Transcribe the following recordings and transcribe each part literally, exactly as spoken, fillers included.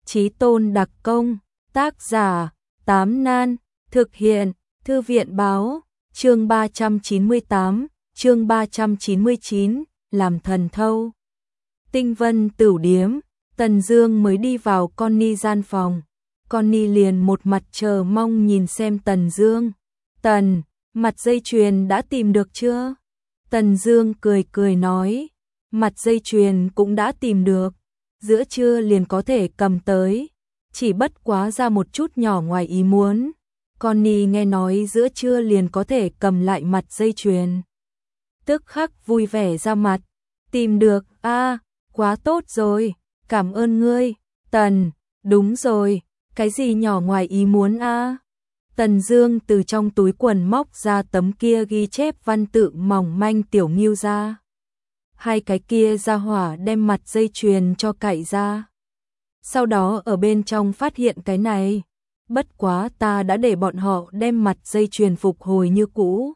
Chí tôn đặc công, tác giả, Tám Nan, thực hiện, Thư viện báo, chương ba trăm chín mươi tám, chương ba trăm chín mươi chín, làm thần thâu. Tinh Vân Tửu Điếm, Tần Dương mới đi vào Connie gian phòng. Connie liền một mặt chờ mong nhìn xem Tần Dương. Tần, mặt dây chuyền đã tìm được chưa? Tần Dương cười cười nói, mặt dây chuyền cũng đã tìm được, giữa trưa liền có thể cầm tới, chỉ bất quá ra một chút nhỏ ngoài ý muốn. Connie nghe nói giữa trưa liền có thể cầm lại mặt dây chuyền, tức khắc vui vẻ ra mặt. Tìm được, a, à, quá tốt rồi, cảm ơn ngươi. Tần, đúng rồi, cái gì nhỏ ngoài ý muốn a? À? Tần Dương từ trong túi quần móc ra tấm kia ghi chép văn tự mỏng manh tiểu nghiêu ra. Hai cái kia ra hỏa đem mặt dây chuyền cho cạy ra. Sau đó ở bên trong phát hiện cái này. Bất quá ta đã để bọn họ đem mặt dây chuyền phục hồi như cũ.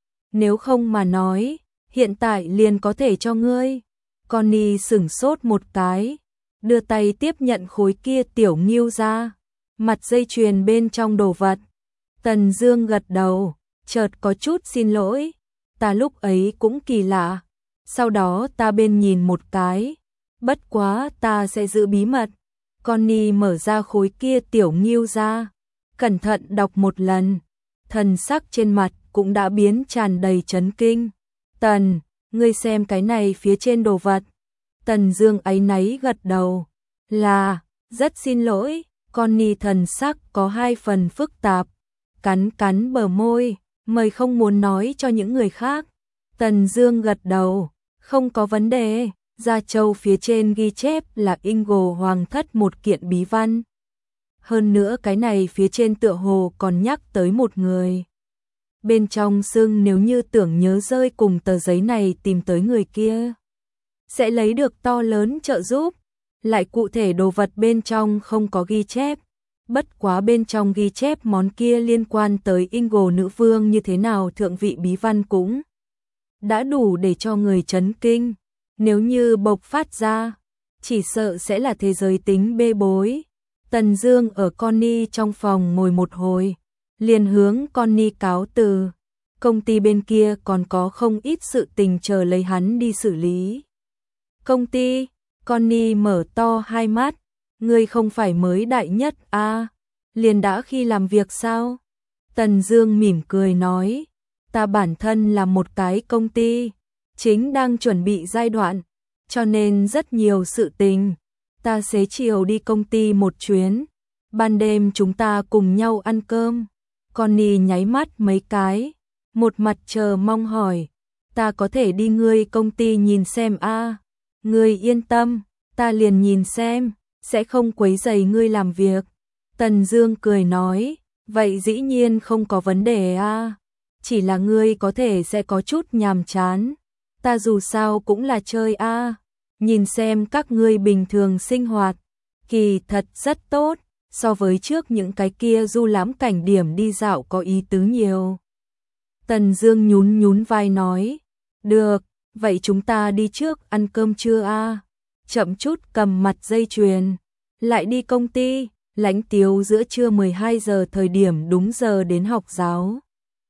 Nếu không mà nói, hiện tại liền có thể cho ngươi. Connie sửng sốt một cái, đưa tay tiếp nhận khối kia tiểu nghiêu ra. Mặt dây chuyền bên trong đồ vật. Tần Dương gật đầu, chợt có chút xin lỗi. Ta lúc ấy cũng kỳ lạ. Sau đó ta bên nhìn một cái. Bất quá ta sẽ giữ bí mật. Connie mở ra khối kia tiểu nghiêu ra, cẩn thận đọc một lần, thần sắc trên mặt cũng đã biến tràn đầy chấn kinh. Tần, ngươi xem cái này phía trên đồ vật. Tần Dương áy náy gật đầu, là, rất xin lỗi. Connie thần sắc có hai phần phức tạp, cắn cắn bờ môi, mời không muốn nói cho những người khác. Tần Dương gật đầu, không có vấn đề. Gia Châu phía trên ghi chép là Ingo Hoàng thất một kiện bí văn. Hơn nữa cái này phía trên tựa hồ còn nhắc tới một người. Bên trong xưng nếu như tưởng nhớ rơi cùng tờ giấy này tìm tới người kia, sẽ lấy được to lớn trợ giúp. Lại cụ thể đồ vật bên trong không có ghi chép. Bất quá bên trong ghi chép món kia liên quan tới Ingo nữ vương như thế nào thượng vị bí văn cũng đã đủ để cho người chấn kinh. Nếu như bộc phát ra, chỉ sợ sẽ là thế giới tính bê bối. Tần Dương ở Connie trong phòng ngồi một hồi, liền hướng Connie cáo từ. Công ty bên kia còn có không ít sự tình chờ lấy hắn đi xử lý. Công ty? Connie mở to hai mắt, ngươi không phải mới đại nhất a, à? Liền đã khi làm việc sao? Tần Dương mỉm cười nói, ta bản thân là một cái công ty, chính đang chuẩn bị giai đoạn, cho nên rất nhiều sự tình. Ta xế chiều đi công ty một chuyến, ban đêm chúng ta cùng nhau ăn cơm. Connie nháy mắt mấy cái, một mặt chờ mong hỏi, ta có thể đi ngươi công ty nhìn xem a? À? Ngươi yên tâm, ta liền nhìn xem, sẽ không quấy rầy ngươi làm việc. Tần Dương cười nói, vậy dĩ nhiên không có vấn đề a, à? Chỉ là ngươi có thể sẽ có chút nhàm chán. Ta dù sao cũng là chơi a, à. Nhìn xem các ngươi bình thường sinh hoạt, kỳ thật rất tốt, so với trước những cái kia du lãm cảnh điểm đi dạo có ý tứ nhiều. Tần Dương nhún nhún vai nói, được, vậy chúng ta đi trước ăn cơm trưa a, à? Chậm chút cầm mặt dây chuyền, lại đi công ty. Lãnh Tiếu giữa trưa mười hai giờ thời điểm đúng giờ đến học giáo.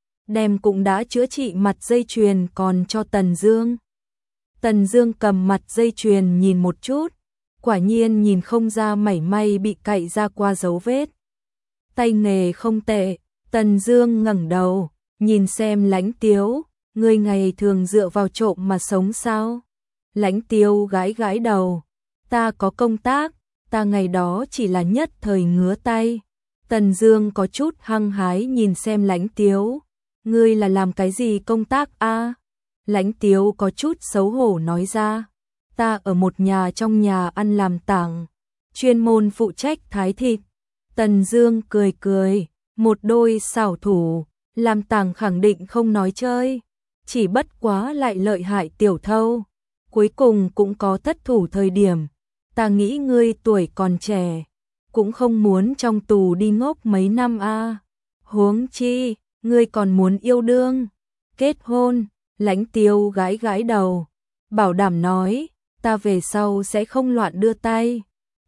Đem cũng đã chữa trị mặt dây chuyền còn cho Tần Dương. Tần Dương cầm mặt dây chuyền nhìn một chút, quả nhiên nhìn không ra mảy may bị cạy ra qua dấu vết. Tay nghề không tệ. Tần Dương ngẩng đầu, nhìn xem Lãnh Tiếu, ngươi ngày thường dựa vào trộm mà sống sao? Lãnh Tiếu gãi gãi đầu, ta có công tác, ta ngày đó chỉ là nhất thời ngứa tay. Tần Dương có chút hăng hái nhìn xem Lãnh Tiếu, ngươi là làm cái gì công tác a? À? Lãnh Tiếu có chút xấu hổ nói ra, ta ở một nhà trong nhà ăn làm tảng, chuyên môn phụ trách thái thịt. Tần Dương cười cười, một đôi xảo thủ, làm tảng khẳng định không nói chơi, chỉ bất quá lại lợi hại tiểu thâu, cuối cùng cũng có thất thủ thời điểm. Ta nghĩ ngươi tuổi còn trẻ, cũng không muốn trong tù đi ngốc mấy năm a. À. Huống chi, ngươi còn muốn yêu đương, kết hôn. Lãnh Tiếu gãi gãi đầu, bảo đảm nói, ta về sau sẽ không loạn đưa tay.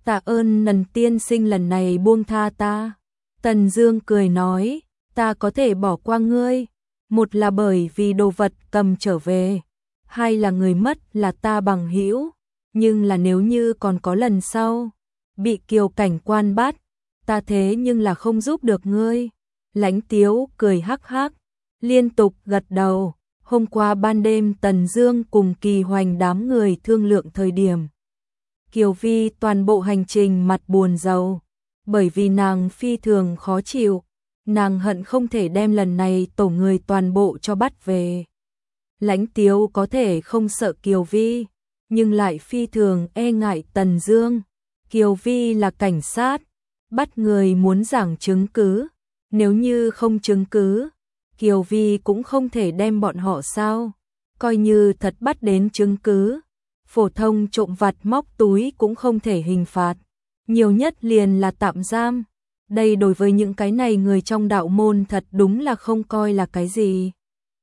Tạ ơn Nần tiên sinh lần này buông tha ta. Tần Dương cười nói, ta có thể bỏ qua ngươi, một là bởi vì đồ vật cầm trở về, hai là người mất là ta bằng hữu, nhưng là nếu như còn có lần sau, bị Kiều cảnh quan bắt, ta thế nhưng là không giúp được ngươi. Lãnh Tiếu cười hắc hắc, liên tục gật đầu. Hôm qua ban đêm Tần Dương cùng Kỳ Hoành đám người thương lượng thời điểm, Kiều Vi toàn bộ hành trình mặt buồn rầu, bởi vì nàng phi thường khó chịu, nàng hận không thể đem lần này tổ người toàn bộ cho bắt về. Lãnh Tiếu có thể không sợ Kiều Vi, nhưng lại phi thường e ngại Tần Dương. Kiều Vi là cảnh sát, bắt người muốn giảng chứng cứ, nếu như không chứng cứ, Kiều Vi cũng không thể đem bọn họ sao, coi như thật bắt đến chứng cứ, phổ thông trộm vặt móc túi cũng không thể hình phạt, nhiều nhất liền là tạm giam. Đây đối với những cái này người trong đạo môn thật đúng là không coi là cái gì.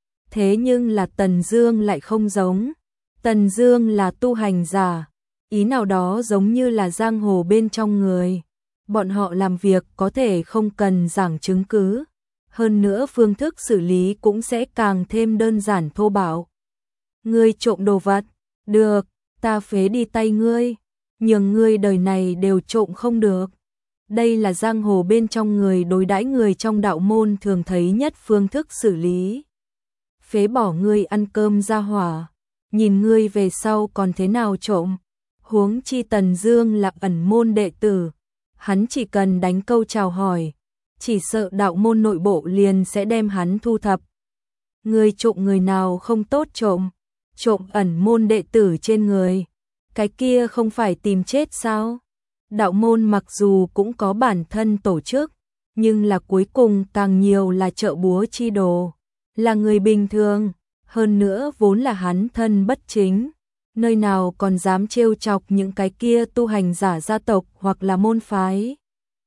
Thế nhưng là Tần Dương lại không giống. Tần Dương là tu hành giả, ý nào đó giống như là giang hồ bên trong người. Bọn họ làm việc có thể không cần giảng chứng cứ, hơn nữa phương thức xử lý cũng sẽ càng thêm đơn giản thô bạo. Ngươi trộm đồ vật, được, ta phế đi tay ngươi, nhưng ngươi đời này đều trộm không được. Đây là giang hồ bên trong người đối đãi người trong đạo môn thường thấy nhất phương thức xử lý. Phế bỏ ngươi ăn cơm ra hỏa, nhìn ngươi về sau còn thế nào trộm. Huống chi Tần Dương là ẩn môn đệ tử, hắn chỉ cần đánh câu chào hỏi, chỉ sợ đạo môn nội bộ liền sẽ đem hắn thu thập. Ngươi trộm người nào không tốt trộm, trộm ẩn môn đệ tử trên người, cái kia không phải tìm chết sao? Đạo môn mặc dù cũng có bản thân tổ chức, nhưng là cuối cùng càng nhiều là trợ búa chi đồ, là người bình thường, hơn nữa vốn là hắn thân bất chính, nơi nào còn dám trêu chọc những cái kia tu hành giả gia tộc hoặc là môn phái.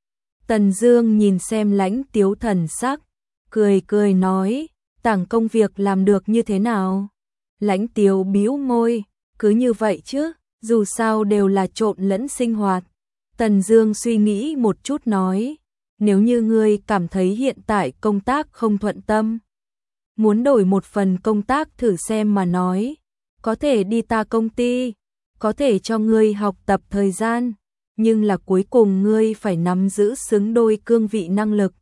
Tần Dương nhìn xem Lãnh Tiếu thần sắc, cười cười nói, tảng công việc làm được như thế nào? Lãnh Tiếu bĩu môi, cứ như vậy chứ, dù sao đều là trộn lẫn sinh hoạt. Tần Dương suy nghĩ một chút nói, nếu như ngươi cảm thấy hiện tại công tác không thuận tâm, muốn đổi một phần công tác thử xem mà nói, có thể đi ta công ty, có thể cho ngươi học tập thời gian, nhưng là cuối cùng ngươi phải nắm giữ xứng đôi cương vị năng lực.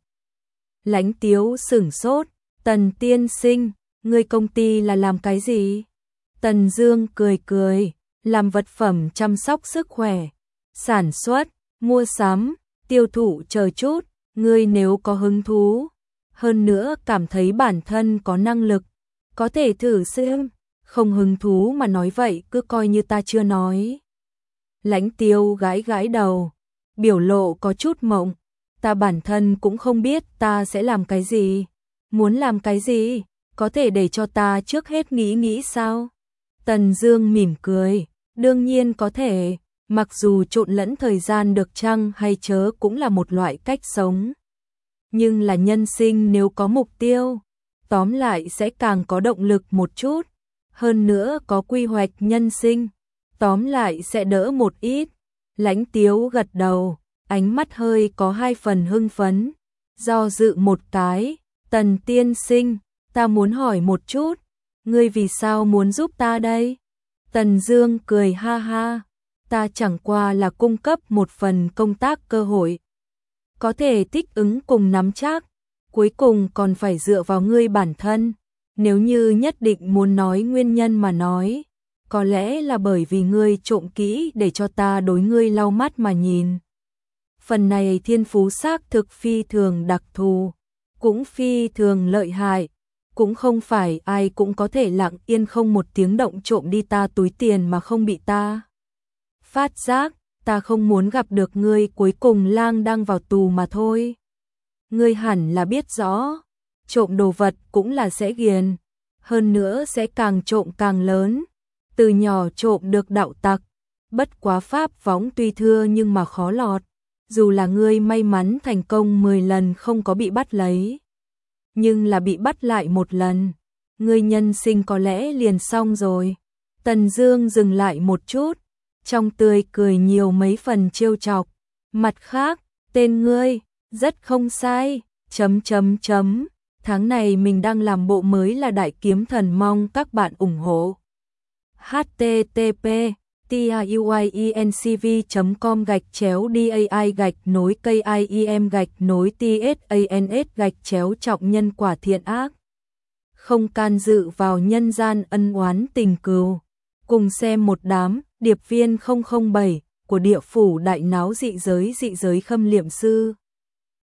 Lãnh Tiếu sửng sốt, Tần tiên sinh, ngươi công ty là làm cái gì? Tần Dương cười cười, làm vật phẩm chăm sóc sức khỏe, sản xuất, mua sắm, tiêu thụ chờ chút, ngươi nếu có hứng thú, hơn nữa cảm thấy bản thân có năng lực, có thể thử xem, không hứng thú mà nói vậy cứ coi như ta chưa nói. Lãnh Tiếu gãi gãi đầu, biểu lộ có chút mộng, ta bản thân cũng không biết ta sẽ làm cái gì, muốn làm cái gì, có thể để cho ta trước hết nghĩ nghĩ sao? Tần Dương mỉm cười, đương nhiên có thể, mặc dù trộn lẫn thời gian được chăng hay chớ cũng là một loại cách sống. Nhưng là nhân sinh nếu có mục tiêu, tóm lại sẽ càng có động lực một chút, hơn nữa có quy hoạch nhân sinh, tóm lại sẽ đỡ một ít. Lãnh Tiếu gật đầu, ánh mắt hơi có hai phần hưng phấn, do dự một cái, Tần tiên sinh, ta muốn hỏi một chút, ngươi vì sao muốn giúp ta đây? Tần Dương cười ha ha, ta chẳng qua là cung cấp một phần công tác cơ hội, có thể thích ứng cùng nắm chắc, cuối cùng còn phải dựa vào ngươi bản thân. Nếu như nhất định muốn nói nguyên nhân mà nói, có lẽ là bởi vì ngươi trộm kỹ để cho ta đối ngươi lau mắt mà nhìn. Phần này thiên phú xác thực phi thường đặc thù, cũng phi thường lợi hại, cũng không phải ai cũng có thể lặng yên không một tiếng động trộm đi ta túi tiền mà không bị ta phát giác. Ta không muốn gặp được ngươi cuối cùng lang đang vào tù mà thôi. Ngươi hẳn là biết rõ, trộm đồ vật cũng là sẽ ghiền, hơn nữa sẽ càng trộm càng lớn. Từ nhỏ trộm được đạo tặc, bất quá pháp võng tuy thưa nhưng mà khó lọt. Dù là ngươi may mắn thành công mười lần không có bị bắt lấy, nhưng là bị bắt lại một lần, ngươi nhân sinh có lẽ liền xong rồi. Tần Dương dừng lại một chút, trong tươi cười nhiều mấy phần trêu chọc. Mặt khác, tên ngươi, rất không sai, chấm chấm chấm, tháng này mình đang làm bộ mới là Đại Kiếm Thần, mong các bạn ủng hộ. h t t p tiuyencv chấm com gạch chéo dai gạch nối kiem gạch nối tsans gạch chéo trọng nhân quả thiện ác. Không can dự vào nhân gian ân oán tình cừu. Cùng xem một đám điệp viên không không bảy của địa phủ đại náo dị giới dị giới Khâm Liệm Sư.